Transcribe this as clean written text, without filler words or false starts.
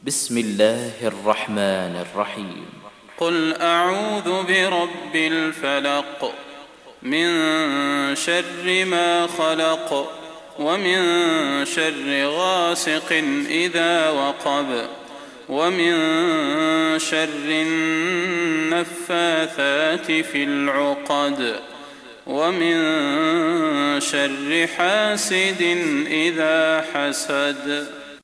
بسم الله الرحمن الرحيم. قل أعوذ برب الفلق من شر ما خلق ومن شر غاسق إذا وقب ومن شر النفاثات في العقد ومن شر حاسد إذا حسد.